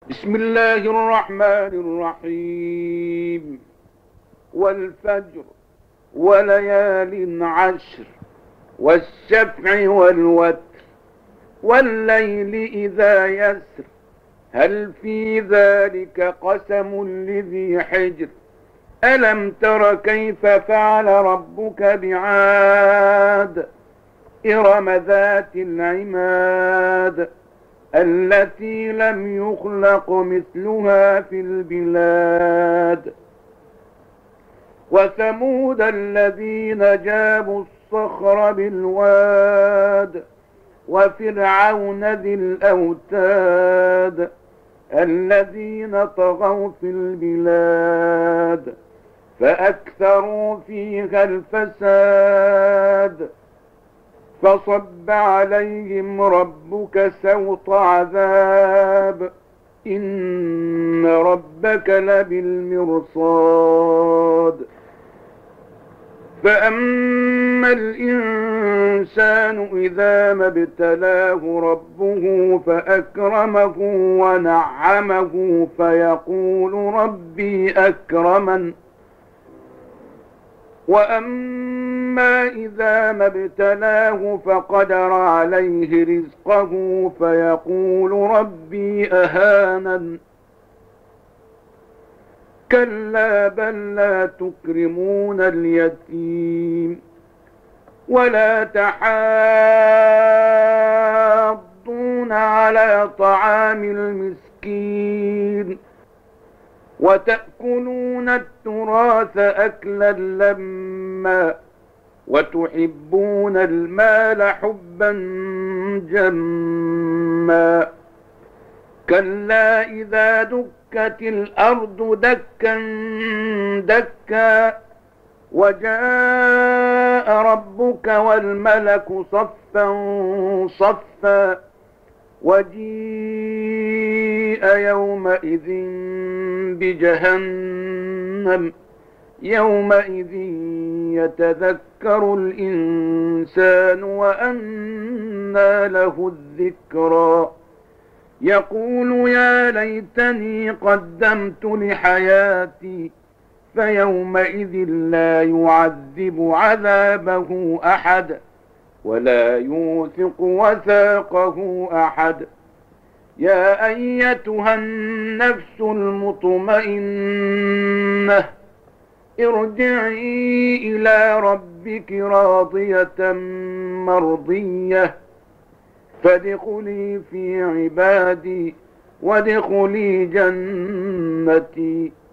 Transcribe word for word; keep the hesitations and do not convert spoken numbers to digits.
بسم الله الرحمن الرحيم. والفجر وليال عشر والشفع والوتر والليل إذا يسر هل في ذلك قسم لذي حجر ألم تر كيف فعل ربك بعاد إرم ذات العماد التي لم يخلق مثلها في البلاد وثمود الذين جابوا الصخر بالواد وفرعون ذي الأوتاد الذين طغوا في البلاد فأكثروا فيها الفساد فصب عليهم ربك سوط عذاب إن ربك لبالمرصاد فأما الإنسان إذا ما ابتلاه ربه فأكرمه ونعمه فيقول ربي أكرمن وأما إذا ما ابتلاه فقدر عليه رزقه فيقول ربي أهانن كلا بل لا تكرمون اليتيم ولا تحاضون على طعام المسكين وتأكلون التراث أكلا لما وتحبون المال حبا جما كلا إذا دكت الأرض دكا دكا وجاء ربك والملك صفا صفا وجيء يومئذ بجهنم يومئذ يتذكر الإنسان وأنى له الذكرى يقول يا ليتني قدمت لحياتي فيومئذ لا يعذب عذابه أحد ولا يوثق وثاقه أحد يا أيتها النفس المطمئنة ارجعي إلى ربك راضية مرضية فادخلي في عبادي وادخلي جنتي.